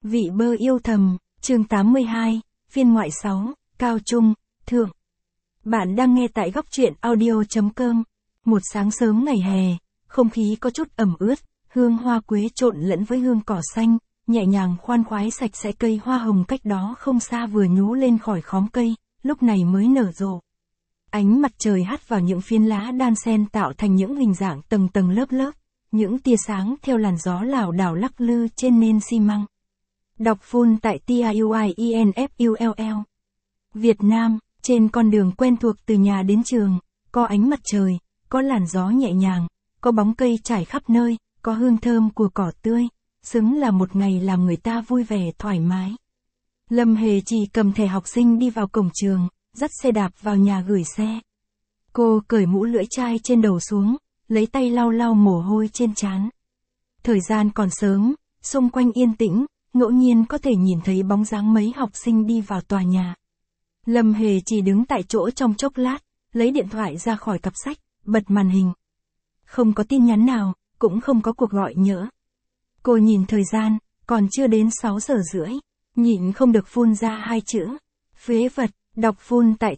Vị bơ yêu thầm, chương 82, phiên ngoại 6, cao trung, thượng. Bạn đang nghe tại góc truyện audio.com. Một sáng sớm ngày hè, không khí có chút ẩm ướt, hương hoa quế trộn lẫn với hương cỏ xanh, nhẹ nhàng khoan khoái sạch sẽ cây hoa hồng cách đó không xa vừa nhú lên khỏi khóm cây, lúc này mới nở rộ. Ánh mặt trời hắt vào những phiến lá đan xen tạo thành những hình dạng tầng tầng lớp lớp, những tia sáng theo làn gió lảo đảo lắc lư trên nền xi măng. Đọc full tại TIUIENFULL. Việt Nam, trên con đường quen thuộc từ nhà đến trường, có ánh mặt trời, có làn gió nhẹ nhàng, có bóng cây trải khắp nơi, có hương thơm của cỏ tươi, xứng là một ngày làm người ta vui vẻ thoải mái. Lâm Hề chỉ cầm thẻ học sinh đi vào cổng trường, dắt xe đạp vào nhà gửi xe. Cô cởi mũ lưỡi chai trên đầu xuống, lấy tay lau lau mồ hôi trên trán. Thời gian còn sớm, xung quanh yên tĩnh, ngẫu nhiên có thể nhìn thấy bóng dáng mấy học sinh đi vào tòa nhà. Lâm Hề chỉ đứng tại chỗ trong chốc lát, lấy điện thoại ra khỏi cặp sách, bật màn hình. Không có tin nhắn nào, cũng không có cuộc gọi nhỡ. Cô nhìn thời gian, còn chưa đến 6 giờ rưỡi, nhịn không được phun ra hai chữ. Phế vật, đọc full tại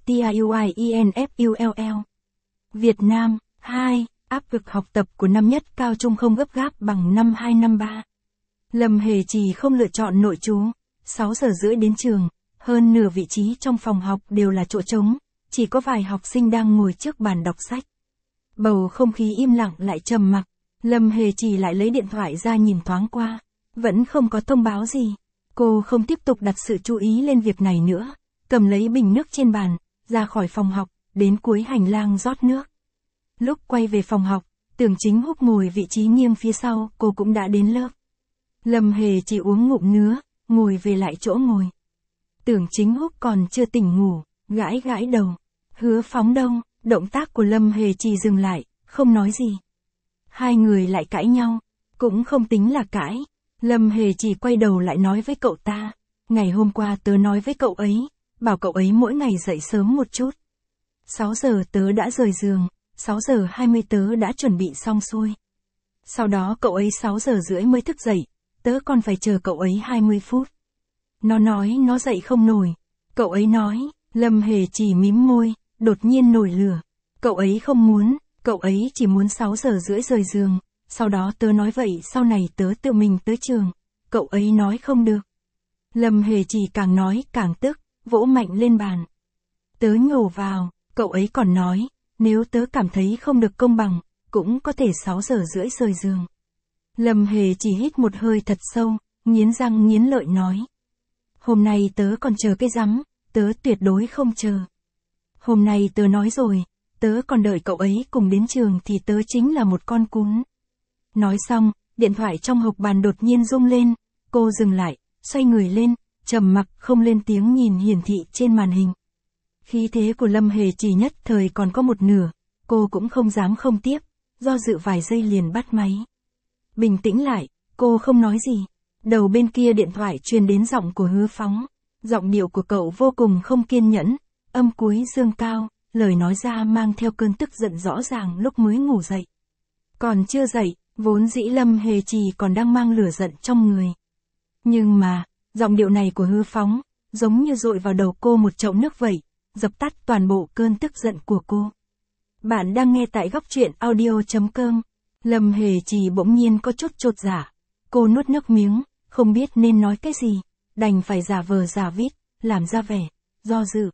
TIUIENFULL. Việt Nam, 2, áp lực học tập của năm nhất cao trung không gấp gáp bằng năm 2 năm 3. Lâm Hề chỉ không lựa chọn nội trú, 6 giờ rưỡi đến trường, hơn nửa vị trí trong phòng học đều là chỗ trống, chỉ có vài học sinh đang ngồi trước bàn đọc sách. Bầu không khí im lặng lại trầm mặc, Lâm Hề chỉ lại lấy điện thoại ra nhìn thoáng qua, vẫn không có thông báo gì. Cô không tiếp tục đặt sự chú ý lên việc này nữa, cầm lấy bình nước trên bàn, ra khỏi phòng học, đến cuối hành lang rót nước. Lúc quay về phòng học, Tưởng Chính Húc ngồi vị trí nghiêng phía sau, cô cũng đã đến lớp. Lâm Hề chỉ uống ngụm nứa, ngồi về lại chỗ ngồi. Tưởng Chính Húc còn chưa tỉnh ngủ, gãi gãi đầu. Hứa Phóng đâu? Động tác của Lâm Hề chỉ dừng lại, không nói gì. Hai người lại cãi nhau, cũng không tính là cãi. Lâm Hề chỉ quay đầu lại nói với cậu ta. Ngày hôm qua tớ nói với cậu ấy, bảo cậu ấy mỗi ngày dậy sớm một chút. 6 giờ tớ đã rời giường, 6 giờ 20 tớ đã chuẩn bị xong xuôi. Sau đó cậu ấy 6 giờ rưỡi mới thức dậy, tớ còn phải chờ cậu ấy 20 phút. Nó nói nó dậy không nổi. Cậu ấy nói, Lâm Hề chỉ mím môi, đột nhiên nổi lửa. Cậu ấy không muốn, cậu ấy chỉ muốn 6 giờ rưỡi rời giường. Sau đó tớ nói vậy sau này tớ tự mình tới trường. Cậu ấy nói không được. Lâm Hề chỉ càng nói càng tức, vỗ mạnh lên bàn. Tớ nhổ vào, cậu ấy còn nói, nếu tớ cảm thấy không được công bằng, cũng có thể 6 giờ rưỡi rời giường. Lâm Hề chỉ hít một hơi thật sâu, nghiến răng nghiến lợi nói. Hôm nay tớ còn chờ cái rắm, tớ tuyệt đối không chờ. Hôm nay tớ nói rồi, tớ còn đợi cậu ấy cùng đến trường thì tớ chính là một con cún. Nói xong, điện thoại trong hộc bàn đột nhiên rung lên, cô dừng lại, xoay người lên, trầm mặc không lên tiếng nhìn hiển thị trên màn hình. Khí thế của Lâm Hề chỉ nhất thời còn có một nửa, cô cũng không dám không tiếp, do dự vài giây liền bắt máy. Bình tĩnh lại, cô không nói gì. Đầu bên kia điện thoại truyền đến giọng của Hứa Phóng. Giọng điệu của cậu vô cùng không kiên nhẫn, âm cuối dương cao, lời nói ra mang theo cơn tức giận rõ ràng lúc mới ngủ dậy. Còn chưa dậy, vốn dĩ Lâm Hề chỉ còn đang mang lửa giận trong người. Nhưng mà, giọng điệu này của Hứa Phóng, giống như dội vào đầu cô một chậu nước vậy, dập tắt toàn bộ cơn tức giận của cô. Bạn đang nghe tại góc truyện audio.com. Lâm Hề chỉ bỗng nhiên có chút chột dạ. Cô nuốt nước miếng, không biết nên nói cái gì, đành phải giả vờ giả vít, làm ra vẻ, do dự.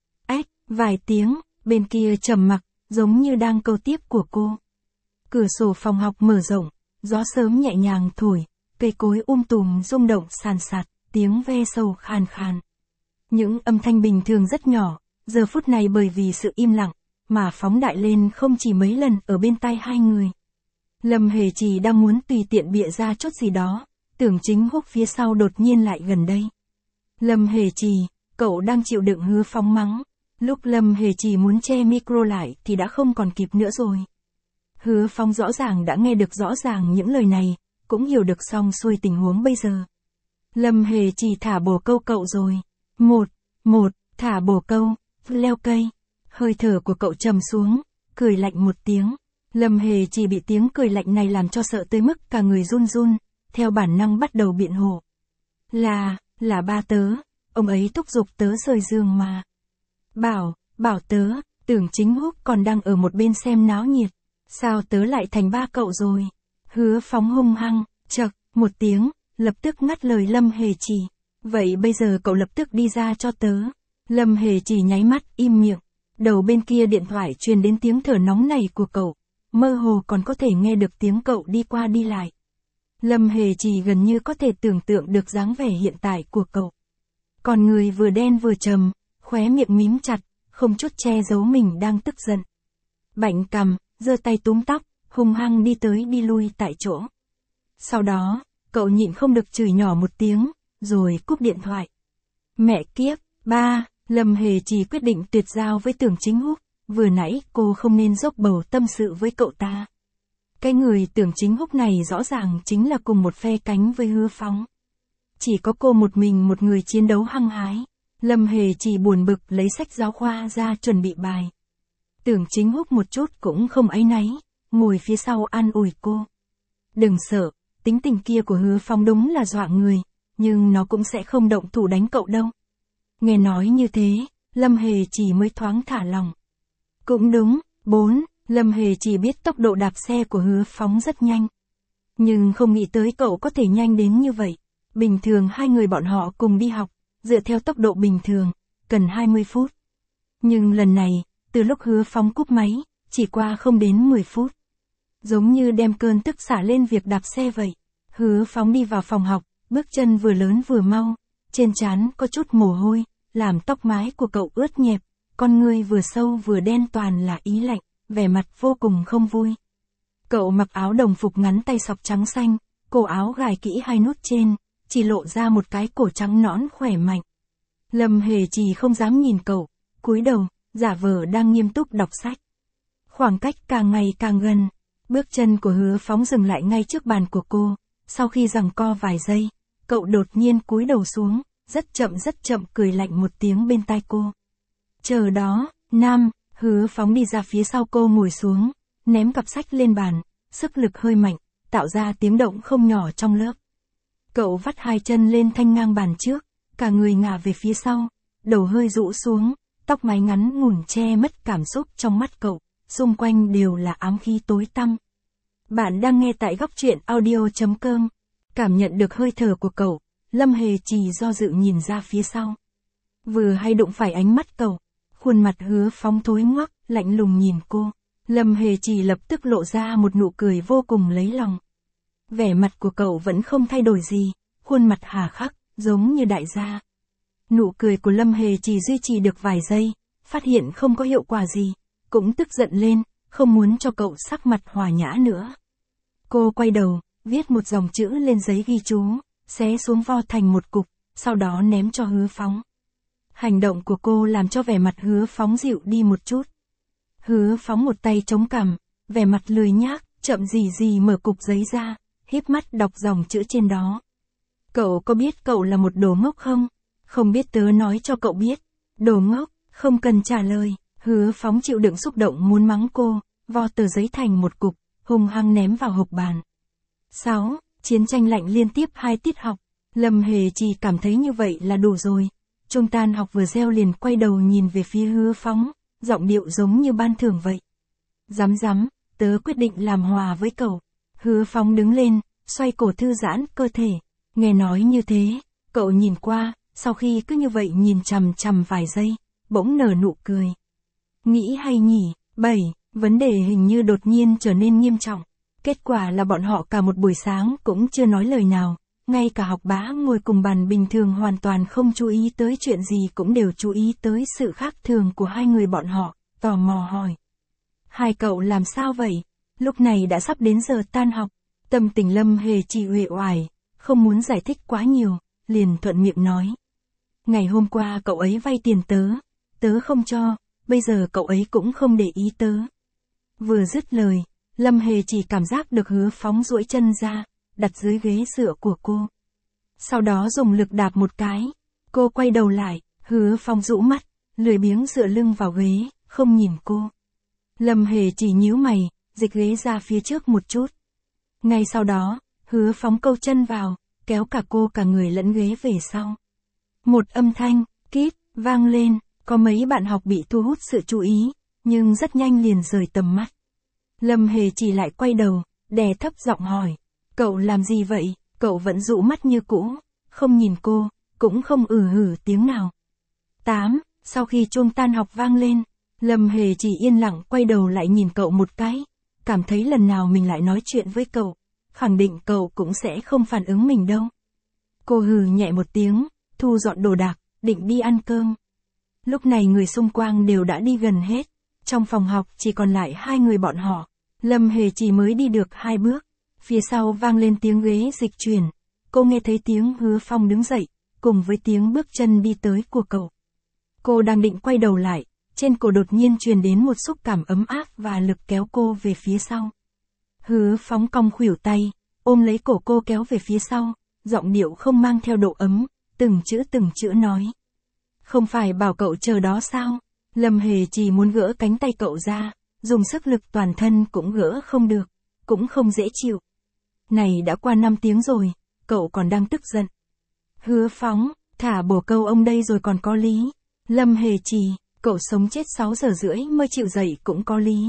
Vài tiếng, bên kia trầm mặc, giống như đang câu tiếp của cô. Cửa sổ phòng học mở rộng, gió sớm nhẹ nhàng thổi, cây cối tùm rung động sàn sạt, tiếng ve sầu khàn khàn. Những âm thanh bình thường rất nhỏ, giờ phút này bởi vì sự im lặng, mà phóng đại lên không chỉ mấy lần ở bên tai hai người. Lâm Hề chỉ đang muốn tùy tiện bịa ra chút gì đó, Tưởng Chính Húc phía sau đột nhiên lại gần đây. Lâm Hề chỉ, cậu đang chịu đựng Hứa Phóng mắng. Lúc Lâm Hề chỉ muốn che micro lại thì đã không còn kịp nữa rồi. Hứa Phóng rõ ràng đã nghe được rõ ràng những lời này, cũng hiểu được xong xuôi tình huống bây giờ. Lâm Hề chỉ thả bồ câu cậu rồi. Một, thả bồ câu, leo cây. Hơi thở của cậu trầm xuống, cười lạnh một tiếng. Lâm Hề chỉ bị tiếng cười lạnh này làm cho sợ tới mức cả người run run, theo bản năng bắt đầu biện hộ. Là ba tớ, ông ấy thúc giục tớ rời giường mà. Bảo tớ, Tưởng Chính Húc còn đang ở một bên xem náo nhiệt. Sao tớ lại thành ba cậu rồi? Hứa Phóng hung hăng, chậc, một tiếng, lập tức ngắt lời Lâm Hề Trì. Vậy bây giờ cậu lập tức đi ra cho tớ. Lâm Hề Trì nháy mắt, im miệng. Đầu bên kia điện thoại truyền đến tiếng thở nóng này của cậu. Mơ hồ còn có thể nghe được tiếng cậu đi qua đi lại. Lâm Hề Trì gần như có thể tưởng tượng được dáng vẻ hiện tại của cậu. Còn người vừa đen vừa trầm, khóe miệng mím chặt, không chút che giấu mình đang tức giận. Bạnh cằm, giơ tay túm tóc, hung hăng đi tới đi lui tại chỗ. Sau đó, cậu nhịn không được chửi nhỏ một tiếng, rồi cúp điện thoại. Mẹ kiếp, ba, Lâm Hề Trì quyết định tuyệt giao với Tưởng Chính Húc, vừa nãy cô không nên dốc bầu tâm sự với cậu ta. Cái người Tưởng Chính Húc này rõ ràng chính là cùng một phe cánh với Hứa Phóng. Chỉ có cô một mình một người chiến đấu hăng hái. Lâm Hề Trì buồn bực lấy sách giáo khoa ra chuẩn bị bài. Tưởng Chính Húc một chút cũng không áy náy, ngồi phía sau an ủi cô. Đừng sợ, tính tình kia của Hứa Phóng đúng là dọa người, nhưng nó cũng sẽ không động thủ đánh cậu đâu. Nghe nói như thế, Lâm Hề Trì mới thoáng thả lòng. Cũng đúng, 4, Lâm Hề Trì biết tốc độ đạp xe của Hứa Phóng rất nhanh. Nhưng không nghĩ tới cậu có thể nhanh đến như vậy. Bình thường hai người bọn họ cùng đi học, dựa theo tốc độ bình thường, cần 20 phút. Nhưng lần này, từ lúc Hứa Phóng cúp máy, chỉ qua không đến 10 phút. Giống như đem cơn tức xả lên việc đạp xe vậy. Hứa Phóng đi vào phòng học, bước chân vừa lớn vừa mau, trên trán có chút mồ hôi, làm tóc mái của cậu ướt nhẹp, con ngươi vừa sâu vừa đen toàn là ý lạnh, vẻ mặt vô cùng không vui. Cậu mặc áo đồng phục ngắn tay sọc trắng xanh, cổ áo gài kỹ hai nút trên, chỉ lộ ra một cái cổ trắng nõn khỏe mạnh. Lâm Hề Trì không dám nhìn cậu, cúi đầu, giả vờ đang nghiêm túc đọc sách. Khoảng cách càng ngày càng gần, bước chân của Hứa Phóng dừng lại ngay trước bàn của cô, sau khi giằng co vài giây, cậu đột nhiên cúi đầu xuống, rất chậm cười lạnh một tiếng bên tai cô. Chờ đó, Nam, Hứa Phóng đi ra phía sau cô ngồi xuống, ném cặp sách lên bàn, sức lực hơi mạnh, tạo ra tiếng động không nhỏ trong lớp. Cậu vắt hai chân lên thanh ngang bàn trước, cả người ngả về phía sau, đầu hơi rũ xuống, tóc mái ngắn ngủn che mất cảm xúc trong mắt cậu, xung quanh đều là ám khí tối tăm. Bạn đang nghe tại góc truyện audio.com, cảm nhận được hơi thở của cậu, Lâm Hề Trì do dự nhìn ra phía sau. Vừa hay đụng phải ánh mắt cậu, khuôn mặt Hứa Phóng thối ngoắc, lạnh lùng nhìn cô. Lâm Hề Trì lập tức lộ ra một nụ cười vô cùng lấy lòng. Vẻ mặt của cậu vẫn không thay đổi gì, khuôn mặt hà khắc, giống như đại gia. Nụ cười của Lâm Hề Trì duy trì được vài giây, phát hiện không có hiệu quả gì, cũng tức giận lên, không muốn cho cậu sắc mặt hòa nhã nữa. Cô quay đầu, viết một dòng chữ lên giấy ghi chú, xé xuống vo thành một cục, sau đó ném cho Hứa Phóng. Hành động của cô làm cho vẻ mặt Hứa Phóng dịu đi một chút. Hứa Phóng một tay chống cằm, vẻ mặt lười nhác, chậm gì mở cục giấy ra, híp mắt đọc dòng chữ trên đó. Cậu có biết cậu là một đồ ngốc không? Không biết tớ nói cho cậu biết. Đồ ngốc, không cần trả lời. Hứa Phóng chịu đựng xúc động muốn mắng cô, vo tờ giấy thành một cục, hung hăng ném vào hộc bàn. 6. Chiến tranh lạnh liên tiếp 2 tiết học. Lâm Hề Trì cảm thấy như vậy là đủ rồi. Trung tan học vừa reo liền quay đầu nhìn về phía Hứa Phóng, giọng điệu giống như ban thưởng vậy. Dám, tớ quyết định làm hòa với cậu. Hứa Phóng đứng lên, xoay cổ thư giãn cơ thể. Nghe nói như thế, cậu nhìn qua, sau khi cứ như vậy nhìn chằm vài giây, bỗng nở nụ cười. Nghĩ hay nhỉ? 7. Vấn đề hình như đột nhiên trở nên nghiêm trọng. Kết quả là bọn họ cả một buổi sáng cũng chưa nói lời nào, ngay cả học bá ngồi cùng bàn bình thường hoàn toàn không chú ý tới chuyện gì cũng đều chú ý tới sự khác thường của hai người bọn họ, tò mò hỏi. Hai cậu làm sao vậy? Lúc này đã sắp đến giờ tan học, tâm tình Lâm Hề Trì uể oải, không muốn giải thích quá nhiều, liền thuận miệng nói. Ngày hôm qua cậu ấy vay tiền tớ không cho, bây giờ cậu ấy cũng không để ý tớ. Vừa dứt lời, Lâm Hề Trì cảm giác được Hứa Phóng duỗi chân ra, đặt dưới ghế dựa của cô. Sau đó dùng lực đạp một cái, cô quay đầu lại, Hứa Phóng rũ mắt, lười biếng dựa lưng vào ghế, không nhìn cô. Lâm Hề Trì nhíu mày, dịch ghế ra phía trước một chút. Ngay sau đó, Hứa Phóng câu chân vào, kéo cả cô cả người lẫn ghế về sau. Một âm thanh, kít, vang lên, có mấy bạn học bị thu hút sự chú ý, nhưng rất nhanh liền rời tầm mắt. Lâm Hề chỉ lại quay đầu, đè thấp giọng hỏi, cậu làm gì vậy? Cậu vẫn dụ mắt như cũ, không nhìn cô, cũng không hử tiếng nào. 8. Sau khi chuông tan học vang lên, Lâm Hề chỉ yên lặng quay đầu lại nhìn cậu một cái, cảm thấy lần nào mình lại nói chuyện với cậu, khẳng định cậu cũng sẽ không phản ứng mình đâu. Cô hừ nhẹ một tiếng, thu dọn đồ đạc, định đi ăn cơm. Lúc này người xung quanh đều đã đi gần hết, trong phòng học chỉ còn lại 2 người bọn họ. Lâm Hề chỉ mới đi được 2 bước, phía sau vang lên tiếng ghế dịch chuyển. Cô nghe thấy tiếng Hứa Phong đứng dậy, cùng với tiếng bước chân đi tới của cậu. Cô đang định quay đầu lại, trên cổ đột nhiên truyền đến một xúc cảm ấm áp và lực kéo cô về phía sau. Hứa Phong cong khuỷu tay, ôm lấy cổ cô kéo về phía sau, giọng điệu không mang theo độ ấm, từng chữ nói. Không phải bảo cậu chờ đó sao? Lâm Hề chỉ muốn gỡ cánh tay cậu ra, dùng sức lực toàn thân cũng gỡ không được, cũng không dễ chịu. Này đã qua 5 tiếng rồi, cậu còn đang tức giận. Hứa Phong, thả bổ câu ông đây rồi còn có lý. Lâm Hề chỉ, cậu sống chết 6 giờ rưỡi mới chịu dậy cũng có lý.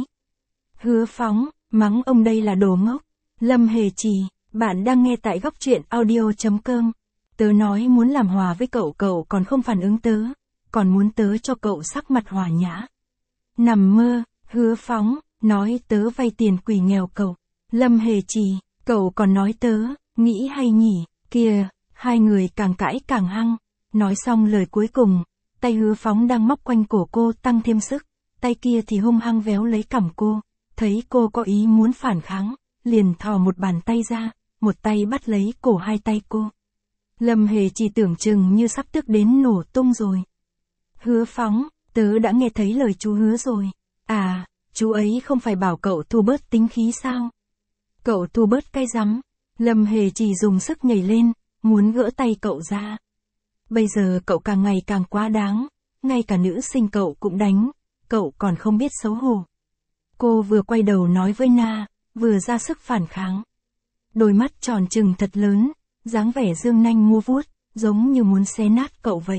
Hứa Phong, mắng ông đây là đồ ngốc. Lâm Hề chỉ, bạn đang nghe tại Góc Truyện Audio.com. Tớ nói muốn làm hòa với cậu, cậu còn không phản ứng tớ, còn muốn tớ cho cậu sắc mặt hòa nhã. Nằm mơ, Hứa Phong, nói tớ vay tiền quỷ nghèo cậu. Lâm Hề chỉ, cậu còn nói tớ, nghĩ hay nhỉ, kìa, 2 người càng cãi càng hăng. Nói xong lời cuối cùng, tay Hứa Phong đang móc quanh cổ cô tăng thêm sức, tay kia thì hung hăng véo lấy cằm cô, thấy cô có ý muốn phản kháng, liền thò một bàn tay ra, một tay bắt lấy cổ 2 tay cô. Lâm Hề chỉ tưởng chừng như sắp tức đến nổ tung rồi. Hứa Phong, tớ đã nghe thấy lời chú Hứa rồi. À, chú ấy không phải bảo cậu thu bớt tính khí sao? Cậu thu bớt cái rắm. Lâm Hề chỉ dùng sức nhảy lên, muốn gỡ tay cậu ra. Bây giờ cậu càng ngày càng quá đáng, ngay cả nữ sinh cậu cũng đánh, cậu còn không biết xấu hổ. Cô vừa quay đầu nói với Na, vừa ra sức phản kháng. Đôi mắt tròn trừng thật lớn, dáng vẻ dương nanh múa vuốt, giống như muốn xé nát cậu vậy.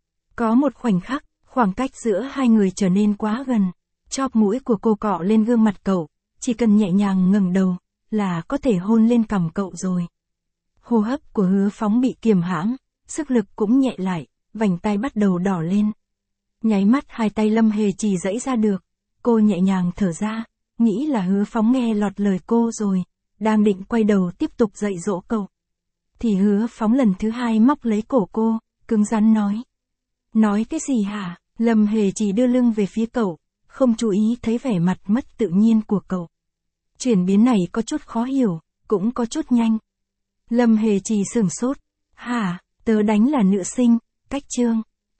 Có một khoảnh khắc, khoảng cách giữa 2 người trở nên quá gần, chóp mũi của cô cọ lên gương mặt cậu, chỉ cần nhẹ nhàng ngẩng đầu, là có thể hôn lên cằm cậu rồi. Hô hấp của Hứa Phong bị kiềm hãm, sức lực cũng nhẹ lại, vành tai bắt đầu đỏ lên. Nháy mắt 2 tay Lâm Hề chỉ giãy ra được, cô nhẹ nhàng thở ra, nghĩ là Hứa Phong nghe lọt lời cô rồi, đang định quay đầu tiếp tục dạy dỗ cậu. Thì Hứa Phong lần thứ 2 móc lấy cổ cô, cứng rắn nói. Nói cái gì hả? Lâm Hề chỉ đưa lưng về phía cậu, không chú ý thấy vẻ mặt mất tự nhiên của cậu. Chuyển biến này có chút khó hiểu, cũng có chút nhanh. Lâm Hề chỉ sửng sốt. Hả, tớ đánh là nữ sinh, cách chương.